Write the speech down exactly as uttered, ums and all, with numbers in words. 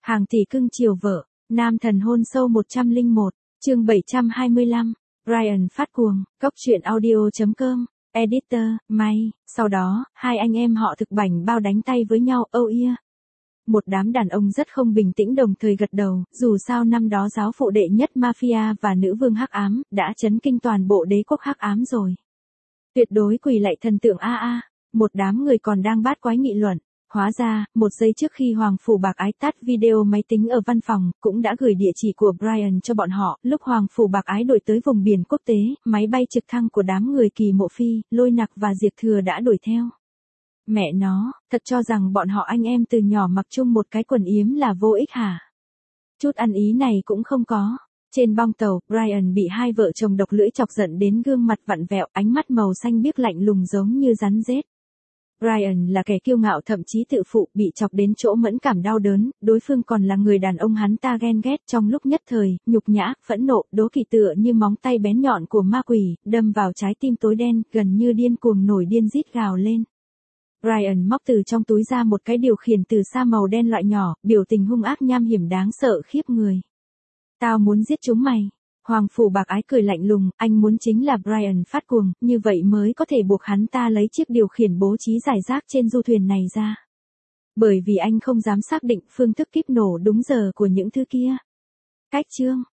Hàng tỷ cưng chiều vợ, nam thần hôn sâu một trăm lẻ một, chương bảy trăm hai mươi lăm, Brian phát cuồng, cốc truyện audio.com, editor, May, sau đó, hai anh em họ thực bảnh bao đánh tay với nhau, oh yeah. Một đám đàn ông rất không bình tĩnh đồng thời gật đầu, dù sao năm đó giáo phụ đệ nhất mafia và nữ vương hắc ám, đã chấn kinh toàn bộ đế quốc hắc ám rồi. Tuyệt đối quỳ lạy thần tượng a a, một đám người còn đang bát quái nghị luận. Hóa ra, một giây trước khi Hoàng Phủ Bạc Ái tắt video máy tính ở văn phòng, cũng đã gửi địa chỉ của Brian cho bọn họ, lúc Hoàng Phủ Bạc Ái đổi tới vùng biển quốc tế, máy bay trực thăng của đám người Kỳ Mộ Phi, Lôi Nặc và Diệp Thừa đã đuổi theo. Mẹ nó, thật cho rằng bọn họ anh em từ nhỏ mặc chung một cái quần yếm là vô ích hả? Chút ăn ý này cũng không có. Trên bong tàu, Brian bị hai vợ chồng độc lưỡi chọc giận đến gương mặt vặn vẹo, ánh mắt màu xanh biếc lạnh lùng giống như rắn rết. Brian là kẻ kiêu ngạo thậm chí tự phụ, bị chọc đến chỗ mẫn cảm đau đớn, đối phương còn là người đàn ông hắn ta ghen ghét, trong lúc nhất thời, nhục nhã, phẫn nộ, đố kỵ tựa như móng tay bén nhọn của ma quỷ, đâm vào trái tim tối đen, gần như điên cuồng nổi điên rít gào lên. Brian móc từ trong túi ra một cái điều khiển từ xa màu đen loại nhỏ, biểu tình hung ác nham hiểm đáng sợ khiếp người. Tao muốn giết chúng mày. Hoàng Phủ Bạc Ái cười lạnh lùng, anh muốn chính là Brian phát cuồng, như vậy mới có thể buộc hắn ta lấy chiếc điều khiển bố trí giải rác trên du thuyền này ra. Bởi vì anh không dám xác định phương thức kíp nổ đúng giờ của những thứ kia. Cách chương,